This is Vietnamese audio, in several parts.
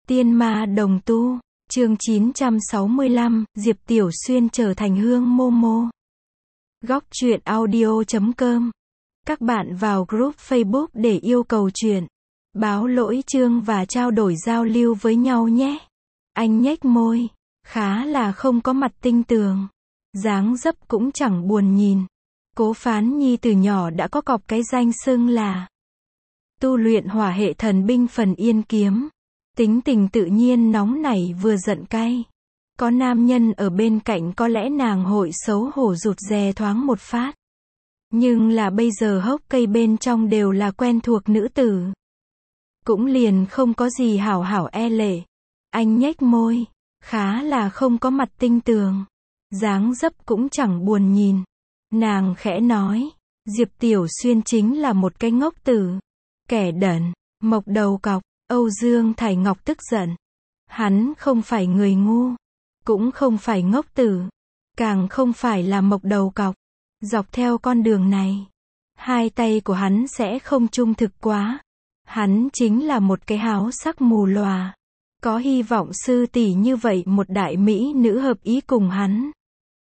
Tiên ma đồng tu, chương 965, Diệp Tiểu Xuyên trở thành Hương Momo. Góc truyện audio.com. Các bạn vào group Facebook để yêu cầu truyện, báo lỗi chương và trao đổi giao lưu với nhau nhé. Anh nhếch môi, khá là không có mặt tinh tường. Dáng dấp cũng chẳng buồn nhìn. Cố Phán Nhi từ nhỏ đã có cọp cái danh xưng là tu luyện hỏa hệ thần binh Phần Yên Kiếm. Tính tình tự nhiên nóng nảy vừa giận cay. Có nam nhân ở bên cạnh có lẽ nàng hội xấu hổ rụt rè thoáng một phát. Nhưng là bây giờ hốc cây bên trong đều là quen thuộc nữ tử. Cũng liền không có gì hảo hảo e lệ. Anh nhếch môi, khá là không có mặt tinh tường. Dáng dấp cũng chẳng buồn nhìn. Nàng khẽ nói, Diệp Tiểu Xuyên chính là một cái ngốc tử. Kẻ đần, mộc đầu cọc. Âu Dương Thải Ngọc tức giận. Hắn không phải người ngu, cũng không phải ngốc tử, càng không phải là mộc đầu cọc. Dọc theo con đường này, hai tay của hắn sẽ không trung thực quá. Hắn chính là một cái háo sắc mù lòa. Có hy vọng sư tỷ như vậy một đại mỹ nữ hợp ý cùng hắn.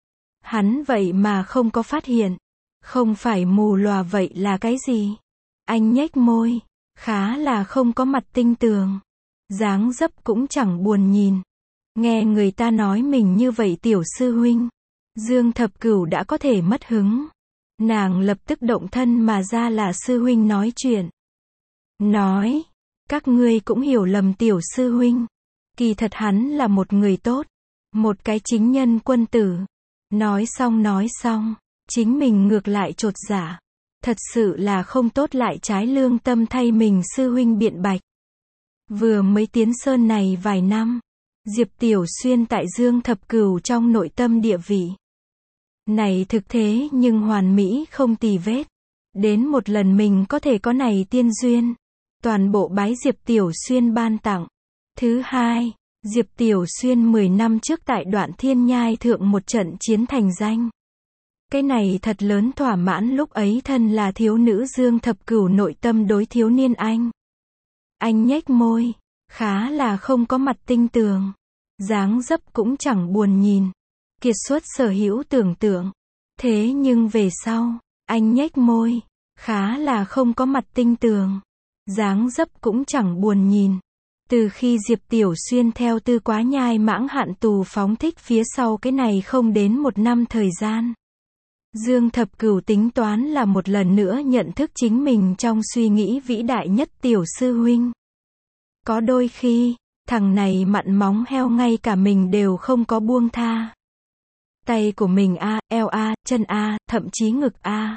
Hắn vậy mà không có phát hiện. Không phải mù lòa vậy là cái gì? Anh nhếch môi, khá là không có mặt tinh tường. Dáng dấp cũng chẳng buồn nhìn. Nghe người ta nói mình như vậy tiểu sư huynh. Dương Thập Cửu đã có thể mất hứng. Nàng lập tức động thân mà ra là sư huynh nói chuyện. Nói, các ngươi cũng hiểu lầm tiểu sư huynh. Kỳ thật hắn là một người tốt. Một cái chính nhân quân tử. Nói xong, chính mình ngược lại chột dạ. Thật sự là không tốt lại trái lương tâm thay mình sư huynh biện bạch. Vừa mới tiến sơn này vài năm, Diệp Tiểu Xuyên tại Dương Thập Cửu trong nội tâm địa vị này thực thế nhưng hoàn mỹ không tì vết. Đến một lần mình có thể có này tiên duyên, toàn bộ bái Diệp Tiểu Xuyên ban tặng. Thứ hai, Diệp Tiểu Xuyên 10 năm trước tại Đoạn Thiên Nhai thượng một trận chiến thành danh. Cái này thật lớn thỏa mãn lúc ấy thân là thiếu nữ Dương Thập Cửu nội tâm đối thiếu niên anh. Anh nhếch môi, khá là không có mặt tinh tường. Dáng dấp cũng chẳng buồn nhìn. Kiệt xuất sở hữu tưởng tượng. Thế nhưng về sau, anh nhếch môi, khá là không có mặt tinh tường. Dáng dấp cũng chẳng buồn nhìn. Từ khi Diệp Tiểu Xuyên theo Tư Quá Nhai mãng hạn tù phóng thích phía sau cái này không đến một năm thời gian. Dương Thập Cửu tính toán là một lần nữa nhận thức chính mình trong suy nghĩ vĩ đại nhất tiểu sư huynh. Có đôi khi, thằng này mặn móng heo ngay cả mình đều không có buông tha. Tay của mình eo chân thậm chí ngực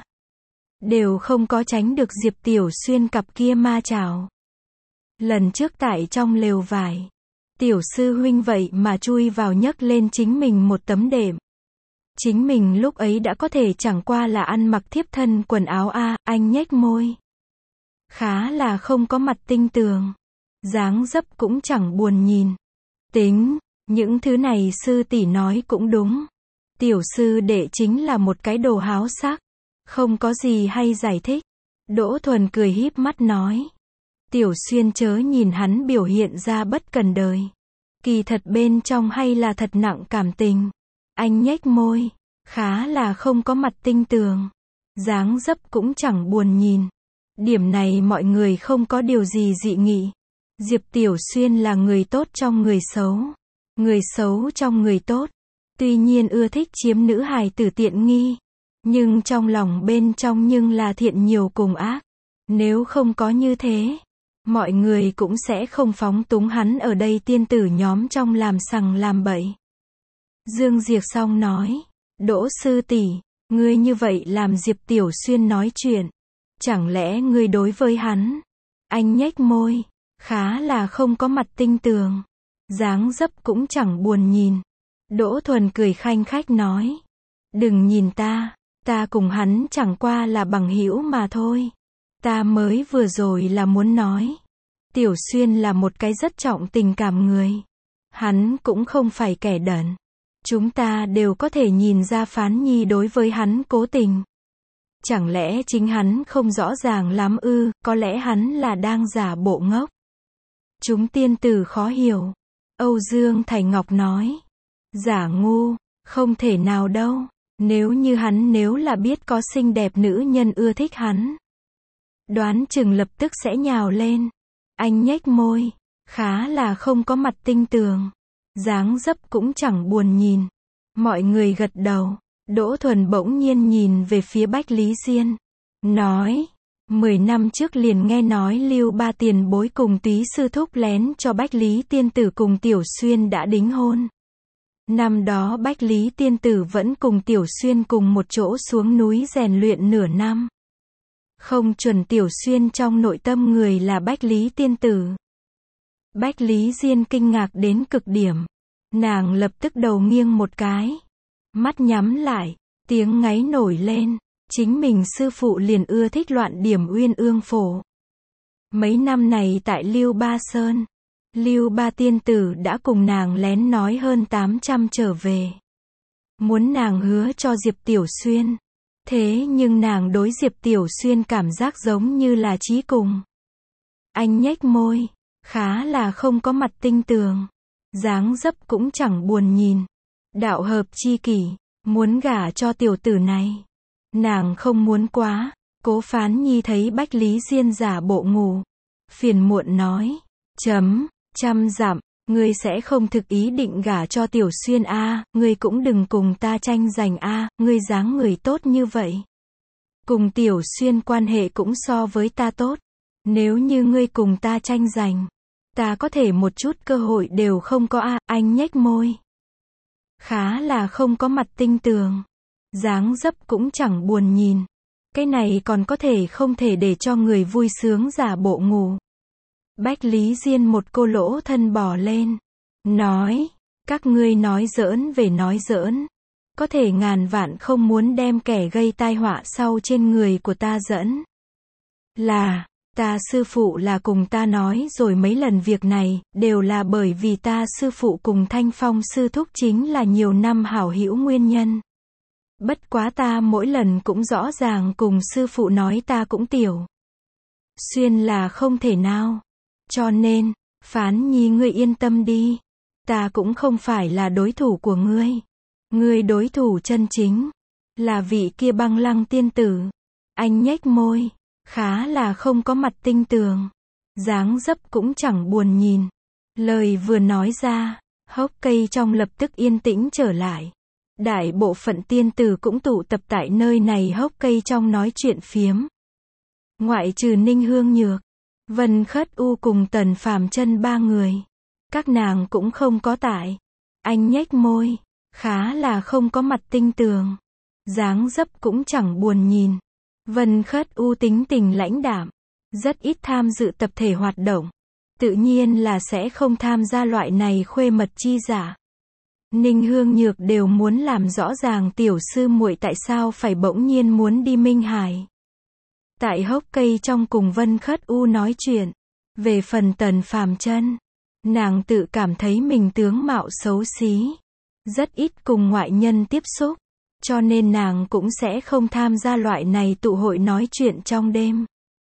đều không có tránh được Diệp Tiểu Xuyên cặp kia ma chảo. Lần trước tại trong lều vải, tiểu sư huynh vậy mà chui vào nhấc lên chính mình một tấm đệm. Chính mình lúc ấy đã có thể chẳng qua là ăn mặc thiếp thân quần áo anh nhếch môi. Khá là không có mặt tinh tường. Dáng dấp cũng chẳng buồn nhìn. Tính, những thứ này sư tỷ nói cũng đúng. Tiểu sư đệ chính là một cái đồ háo sắc. Không có gì hay giải thích. Đỗ Thuần cười híp mắt nói. Tiểu Xuyên chớ nhìn hắn biểu hiện ra bất cần đời. Kỳ thật bên trong hay là thật nặng cảm tình. Anh nhếch môi, khá là không có mặt tinh tường. Dáng dấp cũng chẳng buồn nhìn. Điểm này mọi người không có điều gì dị nghị. Diệp Tiểu Xuyên là người tốt trong người xấu. Người xấu trong người tốt. Tuy nhiên ưa thích chiếm nữ hài tử tiện nghi. Nhưng trong lòng bên trong nhưng là thiện nhiều cùng ác. Nếu không có như thế, mọi người cũng sẽ không phóng túng hắn ở đây tiên tử nhóm trong làm sằng làm bậy. Dương Diệp Song nói, Đỗ sư tỷ, ngươi như vậy làm Diệp Tiểu Xuyên nói chuyện. Chẳng lẽ ngươi đối với hắn? Anh nhếch môi, khá là không có mặt tinh tường. Dáng dấp cũng chẳng buồn nhìn. Đỗ Thuần cười khanh khách nói, đừng nhìn ta cùng hắn chẳng qua là bằng hữu mà thôi. Ta mới vừa rồi là muốn nói, Tiểu Xuyên là một cái rất trọng tình cảm người. Hắn cũng không phải kẻ đần. Chúng ta đều có thể nhìn ra Phán Nhi đối với hắn cố tình. Chẳng lẽ chính hắn không rõ ràng lắm ư? Có lẽ hắn là đang giả bộ ngốc. Chúng tiên tử khó hiểu. Âu Dương Thải Ngọc nói. Giả ngu, không thể nào đâu. Nếu là biết có xinh đẹp nữ nhân ưa thích hắn, đoán chừng lập tức sẽ nhào lên. Anh nhếch môi, khá là không có mặt tinh tường. Dáng dấp cũng chẳng buồn nhìn. Mọi người gật đầu. Đỗ Thuần bỗng nhiên nhìn về phía Bách Lý Diên. Nói, 10 năm trước liền nghe nói Lưu Ba tiền bối cùng Túy sư thúc lén cho Bách Lý tiên tử cùng Tiểu Xuyên đã đính hôn. Năm đó Bách Lý tiên tử vẫn cùng Tiểu Xuyên cùng một chỗ xuống núi rèn luyện nửa năm. Không chuẩn Tiểu Xuyên trong nội tâm người là Bách Lý tiên tử. Bách Lý Diên kinh ngạc đến cực điểm. Nàng lập tức đầu nghiêng một cái. Mắt nhắm lại, tiếng ngáy nổi lên. Chính mình sư phụ liền ưa thích loạn điểm uyên ương phổ. Mấy năm này tại Lưu Ba Sơn, Lưu Ba tiên tử đã cùng nàng lén nói hơn 800 trở về. Muốn nàng hứa cho Diệp Tiểu Xuyên. Thế nhưng nàng đối Diệp Tiểu Xuyên cảm giác giống như là chí cùng. Anh nhếch môi, khá là không có mặt tinh tường. Dáng dấp cũng chẳng buồn nhìn. Đạo hợp chi kỷ, muốn gả cho tiểu tử này. Nàng không muốn quá. Cố Phán Nhi thấy Bách Lý Diên giả bộ ngủ. Phiền muộn nói. Trăm dặm, ngươi sẽ không thực ý định gả cho Tiểu Xuyên a, ngươi cũng đừng cùng ta tranh giành a, ngươi dáng người tốt như vậy. Cùng Tiểu Xuyên quan hệ cũng so với ta tốt. Nếu như ngươi cùng ta tranh giành, ta có thể một chút cơ hội đều không có a, anh nhếch môi. Khá là không có mặt tinh tường. Dáng dấp cũng chẳng buồn nhìn. Cái này còn có thể không thể để cho người vui sướng giả bộ ngủ. Bách Lý Diên một cô lỗ thân bò lên. Nói, các ngươi nói giỡn về nói giỡn. Có thể ngàn vạn không muốn đem kẻ gây tai họa sau trên người của ta dẫn. Là, ta sư phụ là cùng ta nói rồi mấy lần việc này, đều là bởi vì ta sư phụ cùng Thanh Phong sư thúc chính là nhiều năm hảo hữu nguyên nhân. Bất quá ta mỗi lần cũng rõ ràng cùng sư phụ nói ta cũng Tiểu Xuyên là không thể nào. Cho nên, Phán Nhi ngươi yên tâm đi. Ta cũng không phải là đối thủ của ngươi. Ngươi đối thủ chân chính là vị kia Băng Lăng tiên tử. Anh nhếch môi, khá là không có mặt tinh tường. Dáng dấp cũng chẳng buồn nhìn. Lời vừa nói ra, hốc cây trong lập tức yên tĩnh trở lại. Đại bộ phận tiên tử cũng tụ tập tại nơi này hốc cây trong nói chuyện phiếm. Ngoại trừ Ninh Hương Nhược, Vân Khất U cùng Tần Phàm Chân ba người. Các nàng cũng không có tại. Anh nhếch môi, khá là không có mặt tinh tường. Dáng dấp cũng chẳng buồn nhìn. Vân Khất U tính tình lãnh đạm, rất ít tham dự tập thể hoạt động. Tự nhiên là sẽ không tham gia loại này khuê mật chi giả. Ninh Hương Nhược đều muốn làm rõ ràng tiểu sư muội tại sao phải bỗng nhiên muốn đi Minh Hải. Tại hốc cây trong cùng Vân Khất U nói chuyện. Về phần Tần Phàm Chân, nàng tự cảm thấy mình tướng mạo xấu xí, rất ít cùng ngoại nhân tiếp xúc, cho nên nàng cũng sẽ không tham gia loại này tụ hội nói chuyện trong đêm.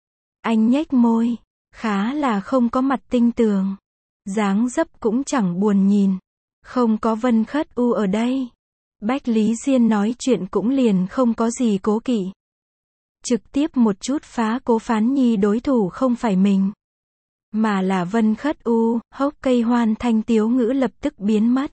Anh nhếch môi, khá là không có mặt tinh tường. Dáng dấp cũng chẳng buồn nhìn. Không có Vân Khất U ở đây. Bách Lý Diên nói chuyện cũng liền không có gì cố kỵ. Trực tiếp một chút phá Cố Phán Nhi đối thủ không phải mình, mà là Vân Khất U. Hốc cây hoan thanh tiếu ngữ lập tức biến mất.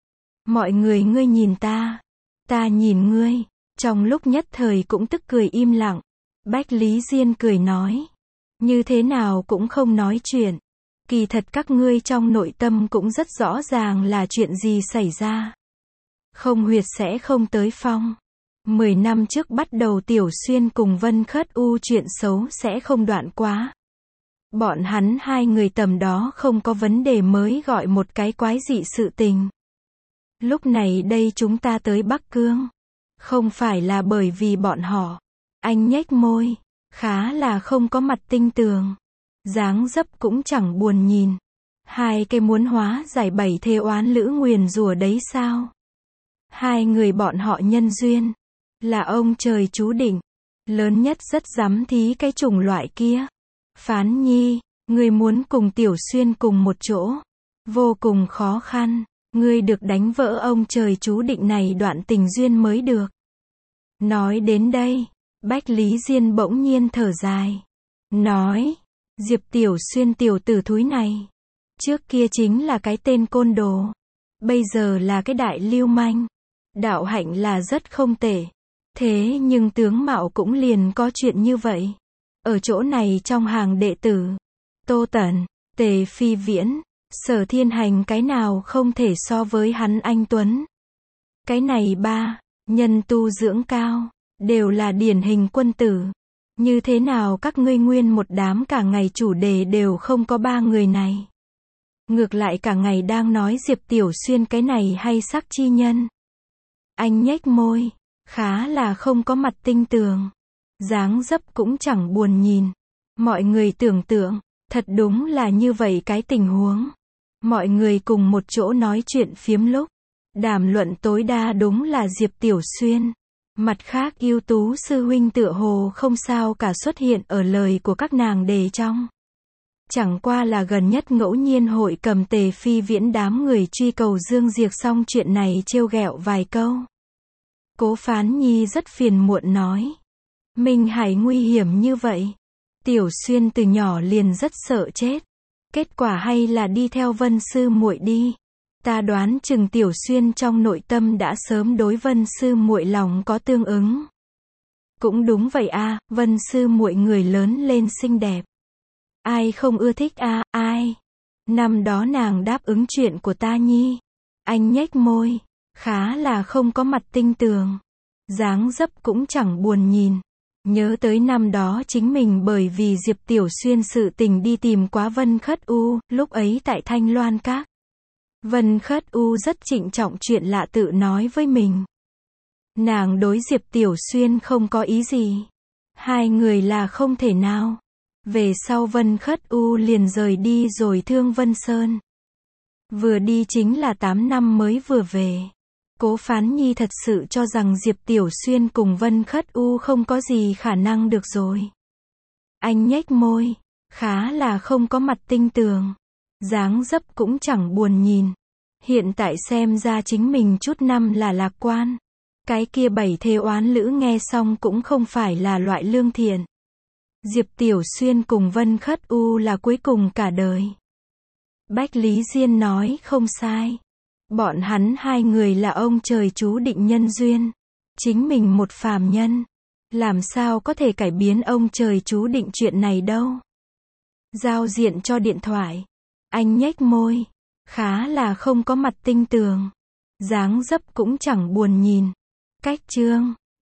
Mọi người ngươi nhìn ta nhìn ngươi. Trong lúc nhất thời cũng tức cười im lặng. Bách Lý Diên cười nói. Như thế nào cũng không nói chuyện. Kỳ thật các ngươi trong nội tâm cũng rất rõ ràng là chuyện gì xảy ra. Không huyệt sẽ không tới phong. 10 năm trước bắt đầu Tiểu Xuyên cùng Vân Khất U chuyện xấu sẽ không đoạn quá. Bọn hắn hai người tầm đó không có vấn đề mới gọi một cái quái dị sự tình. Lúc này đây chúng ta tới Bắc Cương. Không phải là bởi vì bọn họ. Anh nhếch môi, khá là không có mặt tinh tường. Dáng dấp cũng chẳng buồn nhìn. Hai cái muốn hóa giải 7 thê oán lữ nguyền rủa đấy sao? Hai người bọn họ nhân duyên là ông trời chú định. Lớn nhất rất dám thí cái chủng loại kia. Phán Nhi, Ngươi muốn cùng Tiểu Xuyên cùng một chỗ. Vô cùng khó khăn. Ngươi được đánh vỡ ông trời chú định này đoạn tình duyên mới được. Nói đến đây, Bách Lý Diên bỗng nhiên thở dài. Nói, Diệp Tiểu Xuyên tiểu tử thúi này. Trước kia chính là cái tên côn đồ. Bây giờ là cái đại lưu manh. Đạo hạnh là rất không tệ. Thế nhưng tướng mạo cũng liền có chuyện như vậy. Ở chỗ này trong hàng đệ tử, Tô Tẩn, Tề Phi Viễn, Sở Thiên Hành cái nào không thể so với hắn anh Tuấn. Cái này ba, nhân tu dưỡng cao, đều là điển hình quân tử. Như thế nào các ngươi nguyên một đám cả ngày chủ đề đều không có ba người này. Ngược lại cả ngày đang nói Diệp Tiểu Xuyên cái này hay sắc chi nhân. Anh nhếch môi, khá là không có mặt tinh tường. Dáng dấp cũng chẳng buồn nhìn. Mọi người tưởng tượng, thật đúng là như vậy cái tình huống. Mọi người cùng một chỗ nói chuyện phiếm lúc. Đàm luận tối đa đúng là Diệp Tiểu Xuyên. Mặt khác ưu tú sư huynh tựa hồ không sao cả xuất hiện ở lời của các nàng đề trong. Chẳng qua là gần nhất ngẫu nhiên hội cầm Tề Phi Viễn đám người truy cầu Dương Diệc xong chuyện này trêu ghẹo vài câu. Cố Phán Nhi rất phiền muộn nói. Minh Hải nguy hiểm như vậy. Tiểu Xuyên từ nhỏ liền rất sợ chết. Kết quả hay là đi theo Vân sư muội đi. Ta đoán chừng Tiểu Xuyên trong nội tâm đã sớm đối Vân sư muội lòng có tương ứng. Cũng đúng vậy a, Vân sư muội người lớn lên xinh đẹp. Ai không ưa thích a, ai? Năm đó nàng đáp ứng chuyện của ta nhi. Anh nhếch môi, khá là không có mặt tinh tường. Dáng dấp cũng chẳng buồn nhìn. Nhớ tới năm đó chính mình bởi vì Diệp Tiểu Xuyên sự tình đi tìm quá Vân Khất U, lúc ấy tại Thanh Loan Các. Vân Khất U rất trịnh trọng chuyện lạ tự nói với mình. Nàng đối Diệp Tiểu Xuyên không có ý gì. Hai người là không thể nào. Về sau Vân Khất U liền rời đi rồi Thương Vân Sơn. Vừa đi chính là 8 năm mới vừa về. Cố Phán Nhi thật sự cho rằng Diệp Tiểu Xuyên cùng Vân Khất U không có gì khả năng được rồi. Anh nhếch môi, khá là không có mặt tinh tường. Dáng dấp cũng chẳng buồn nhìn. Hiện tại xem ra chính mình chút năm là lạc quan. Cái kia 7 thê oán lữ nghe xong cũng không phải là loại lương thiện. Diệp Tiểu Xuyên cùng Vân Khất U là cuối cùng cả đời. Bách Lý Diên nói không sai. Bọn hắn hai người là ông trời chú định nhân duyên. Chính mình một phàm nhân. Làm sao có thể cải biến ông trời chú định chuyện này đâu. Giao diện cho điện thoại. Anh nhếch môi. Khá là không có mặt tinh tường. Dáng dấp cũng chẳng buồn nhìn. Cách chương